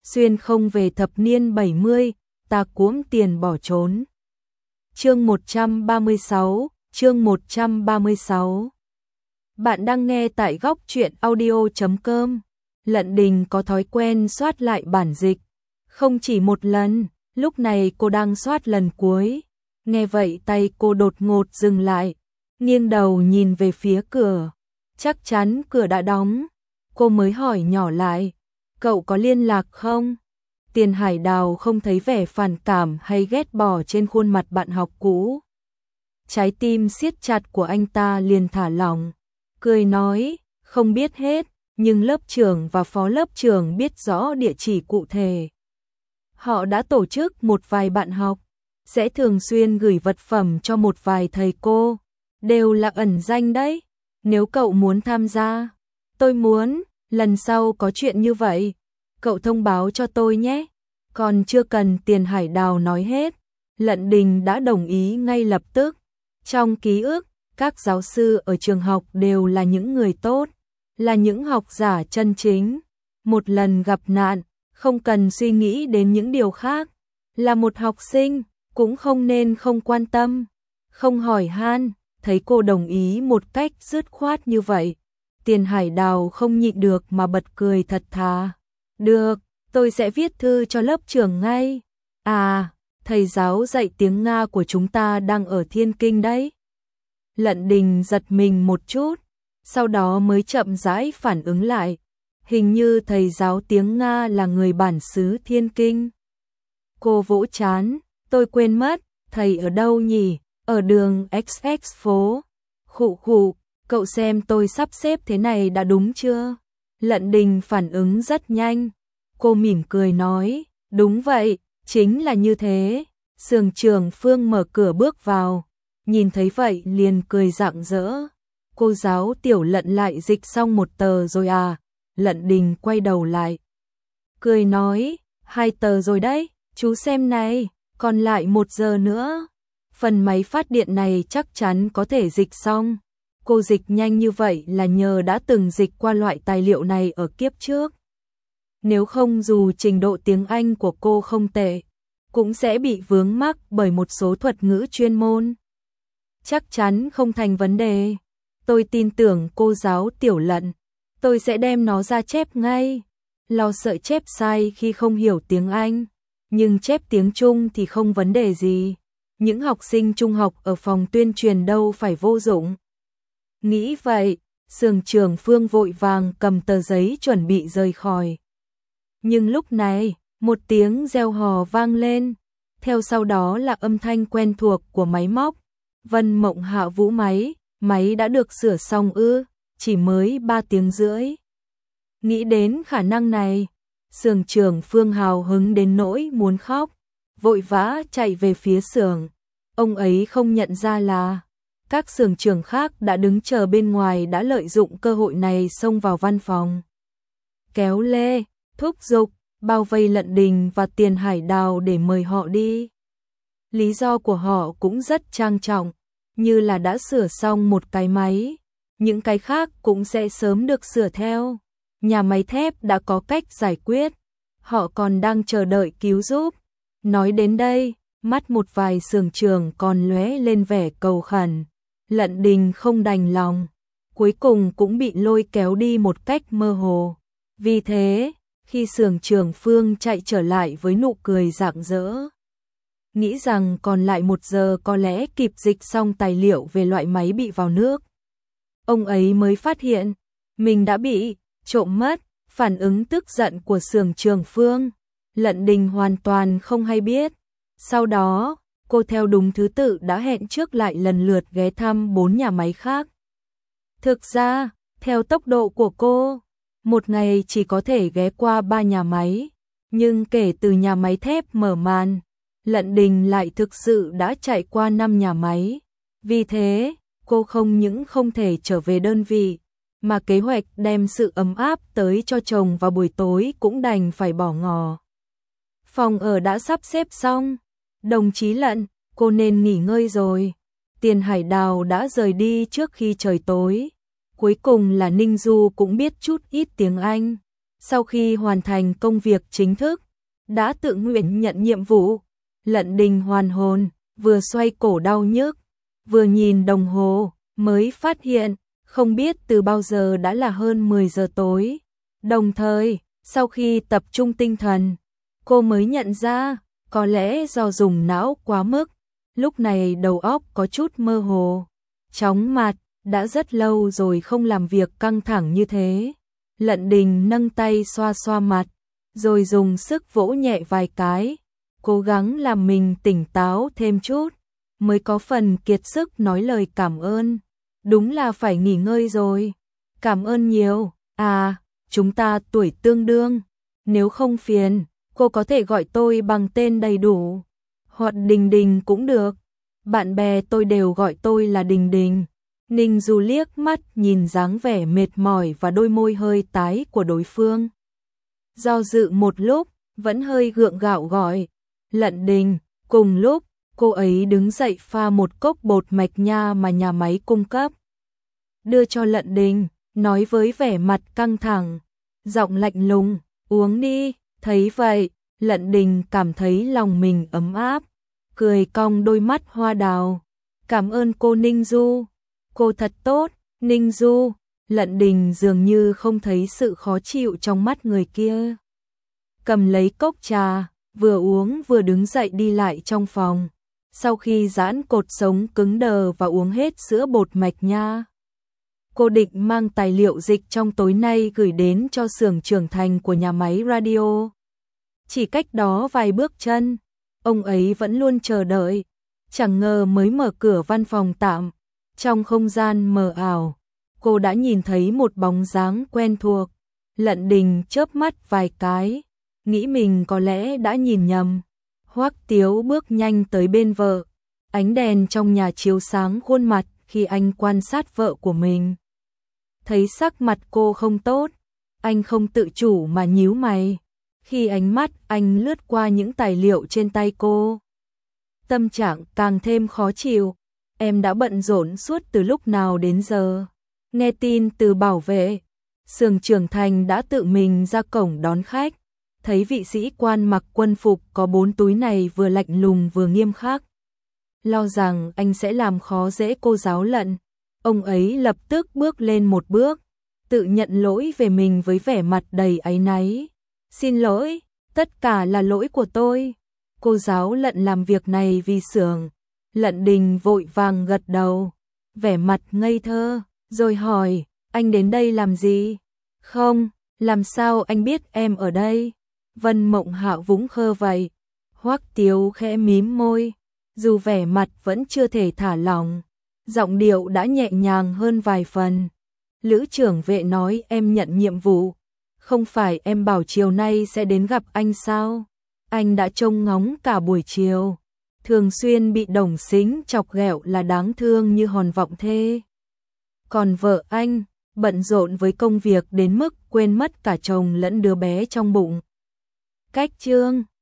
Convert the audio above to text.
xuyên không về thập niên 70, ta cuỗm tiền bỏ trốn. Chương 136. Bạn đang nghe tại góc truyện audio.com. Lận Đình có thói quen soát lại bản dịch, không chỉ một lần, lúc này cô đang soát lần cuối. Nghe vậy tay cô đột ngột dừng lại, nghiêng đầu nhìn về phía cửa. Chắc chắn cửa đã đóng, cô mới hỏi nhỏ lại, cậu có liên lạc không? Tiền Hải Đào không thấy vẻ phản cảm hay ghét bỏ trên khuôn mặt bạn học cũ. Trái tim siết chặt của anh ta liền thả lỏng, cười nói, không biết hết, nhưng lớp trưởng và phó lớp trưởng biết rõ địa chỉ cụ thể. Họ đã tổ chức một vài bạn học, sẽ thường xuyên gửi vật phẩm cho một vài thầy cô, đều là ẩn danh đấy. Nếu cậu muốn tham gia, tôi muốn, lần sau có chuyện như vậy, cậu thông báo cho tôi nhé. Còn chưa cần Tiền Hải Đào nói hết, Lận Đình đã đồng ý ngay lập tức. Trong ký ức, các giáo sư ở trường học đều là những người tốt, là những học giả chân chính. Một lần gặp nạn, không cần suy nghĩ đến những điều khác. Là một học sinh, cũng không nên không quan tâm, không hỏi han. Thấy cô đồng ý một cách dứt khoát như vậy, Tiền Hải Đào không nhịn được mà bật cười thật thà. Được, tôi sẽ viết thư cho lớp trưởng ngay. À, thầy giáo dạy tiếng Nga của chúng ta đang ở Thiên Kinh đấy. Lận Đình giật mình một chút, sau đó mới chậm rãi phản ứng lại. Hình như thầy giáo tiếng Nga là người bản xứ Thiên Kinh. Cô vỗ trán, tôi quên mất, thầy ở đâu nhỉ? Ở đường XX phố. Khụ khụ, cậu xem tôi sắp xếp thế này đã đúng chưa? Lận Đình phản ứng rất nhanh. Cô mỉm cười nói, đúng vậy, chính là như thế. Sường Trường Phương mở cửa bước vào, nhìn thấy vậy liền cười rạng rỡ. Cô giáo Tiểu Lận lại dịch xong một tờ rồi à? Lận Đình quay đầu lại, cười nói, 2 tờ rồi đấy, chú xem này, còn lại 1 giờ nữa. Phần máy phát điện này chắc chắn có thể dịch xong. Cô dịch nhanh như vậy là nhờ đã từng dịch qua loại tài liệu này ở kiếp trước. Nếu không dù trình độ tiếng Anh của cô không tệ, cũng sẽ bị vướng mắc bởi một số thuật ngữ chuyên môn. Chắc chắn không thành vấn đề. Tôi tin tưởng cô giáo Tiểu Lận. Tôi sẽ đem nó ra chép ngay. Lo sợ chép sai khi không hiểu tiếng Anh, nhưng chép tiếng Trung thì không vấn đề gì. Những học sinh trung học ở phòng tuyên truyền đâu phải vô dụng. Nghĩ vậy, Sường Trường Phương vội vàng cầm tờ giấy chuẩn bị rời khỏi. Nhưng lúc này, một tiếng reo hò vang lên, theo sau đó là âm thanh quen thuộc của máy móc. Vân Mộng Hạ Vũ máy đã được sửa xong ư? Chỉ mới 3 tiếng rưỡi. Nghĩ đến khả năng này, Sường Trường Phương hào hứng đến nỗi muốn khóc, vội vã chạy về phía xưởng. Ông ấy không nhận ra là các xưởng trưởng khác đã đứng chờ bên ngoài đã lợi dụng cơ hội này xông vào văn phòng. Kéo lê, thúc giục, bao vây Lận Đình và Tiền Hải Đào để mời họ đi. Lý do của họ cũng rất trang trọng, như là đã sửa xong một cái máy, những cái khác cũng sẽ sớm được sửa theo. Nhà máy thép đã có cách giải quyết, họ còn đang chờ đợi cứu giúp. Nói đến đây, mắt một vài xưởng trưởng còn lóe lên vẻ cầu khẩn. Lận Đình không đành lòng, cuối cùng cũng bị lôi kéo đi một cách mơ hồ. Vì thế, khi Sường Trường Phương chạy trở lại với nụ cười rạng rỡ, nghĩ rằng còn lại 1 giờ có lẽ kịp dịch xong tài liệu về loại máy bị vào nước, ông ấy mới phát hiện mình đã bị trộm mất. Phản ứng tức giận của Sường Trường Phương, Lận Đình hoàn toàn không hay biết. Sau đó, cô theo đúng thứ tự đã hẹn trước lại lần lượt ghé thăm 4 nhà máy khác. Thực ra, theo tốc độ của cô, một ngày chỉ có thể ghé qua 3 nhà máy, nhưng kể từ nhà máy thép mở màn, Lận Đình lại thực sự đã chạy qua 5 nhà máy. Vì thế, cô không những không thể trở về đơn vị, mà kế hoạch đem sự ấm áp tới cho chồng vào buổi tối cũng đành phải bỏ ngỏ. Phòng ở đã sắp xếp xong. Đồng chí Lận, cô nên nghỉ ngơi rồi. Tiền Hải Đào đã rời đi trước khi trời tối. Cuối cùng là Ninh Du cũng biết chút ít tiếng Anh. Sau khi hoàn thành công việc chính thức, đã tự nguyện nhận nhiệm vụ, Lận Đình hoàn hồn, vừa xoay cổ đau nhức, vừa nhìn đồng hồ, mới phát hiện, không biết từ bao giờ đã là hơn 10 giờ tối. Đồng thời, sau khi tập trung tinh thần, cô mới nhận ra, có lẽ do dùng não quá mức, lúc này đầu óc có chút mơ hồ, chóng mặt, đã rất lâu rồi không làm việc căng thẳng như thế. Lận Đình nâng tay xoa xoa mặt, rồi dùng sức vỗ nhẹ vài cái, cố gắng làm mình tỉnh táo thêm chút, mới có phần kiệt sức nói lời cảm ơn. Đúng là phải nghỉ ngơi rồi. Cảm ơn nhiều. À, chúng ta tuổi tương đương. Nếu không phiền, cô có thể gọi tôi bằng tên đầy đủ. Hoặc Đình Đình cũng được. Bạn bè tôi đều gọi tôi là Đình Đình. Ninh Du liếc mắt nhìn dáng vẻ mệt mỏi và đôi môi hơi tái của đối phương. Do dự một lúc, vẫn hơi gượng gạo gọi. Lận Đình. Cùng lúc, cô ấy đứng dậy pha một cốc bột mạch nha mà nhà máy cung cấp. Đưa cho Lận Đình, nói với vẻ mặt căng thẳng, giọng lạnh lùng, uống đi. Thấy vậy, Lận Đình cảm thấy lòng mình ấm áp, cười cong đôi mắt hoa đào. Cảm ơn cô Ninh Du, cô thật tốt. Ninh Du. Lận Đình dường như không thấy sự khó chịu trong mắt người kia. Cầm lấy cốc trà, vừa uống vừa đứng dậy đi lại trong phòng. Sau khi giãn cột sống cứng đờ và uống hết sữa bột mạch nha, cô định mang tài liệu dịch trong tối nay gửi đến cho xưởng trưởng thành của nhà máy radio. Chỉ cách đó vài bước chân, ông ấy vẫn luôn chờ đợi. Chẳng ngờ mới mở cửa văn phòng tạm, trong không gian mờ ảo, cô đã nhìn thấy một bóng dáng quen thuộc. Lận Đình chớp mắt vài cái, nghĩ mình có lẽ đã nhìn nhầm. Hoắc Tiếu bước nhanh tới bên vợ, ánh đèn trong nhà chiếu sáng khuôn mặt khi anh quan sát vợ của mình. Thấy sắc mặt cô không tốt, anh không tự chủ mà nhíu mày. Khi ánh mắt anh lướt qua những tài liệu trên tay cô, tâm trạng càng thêm khó chịu. Em đã bận rộn suốt từ lúc nào đến giờ? Nghe tin từ bảo vệ, xưởng trưởng thành đã tự mình ra cổng đón khách. Thấy vị sĩ quan mặc quân phục có 4 túi này vừa lạnh lùng vừa nghiêm khắc, lo rằng anh sẽ làm khó dễ cô giáo Lận. Ông ấy lập tức bước lên một bước, tự nhận lỗi về mình với vẻ mặt đầy áy náy. Xin lỗi, tất cả là lỗi của tôi. Cô giáo Lận làm việc này vì xưởng. Lận Đình vội vàng gật đầu, vẻ mặt ngây thơ, rồi hỏi, anh đến đây làm gì? Không, làm sao anh biết em ở đây? Vân Mộng Hạo vúng khơ vậy. Hoắc Tiếu khẽ mím môi, dù vẻ mặt vẫn chưa thể thả lỏng, giọng điệu đã nhẹ nhàng hơn vài phần. Lữ trưởng vệ nói em nhận nhiệm vụ, không phải em bảo chiều nay sẽ đến gặp anh sao? Anh đã trông ngóng cả buổi chiều, thường xuyên bị Đồng Sính chọc ghẹo là đáng thương như hòn vọng thê. Còn vợ anh, bận rộn với công việc đến mức quên mất cả chồng lẫn đứa bé trong bụng. Cách chương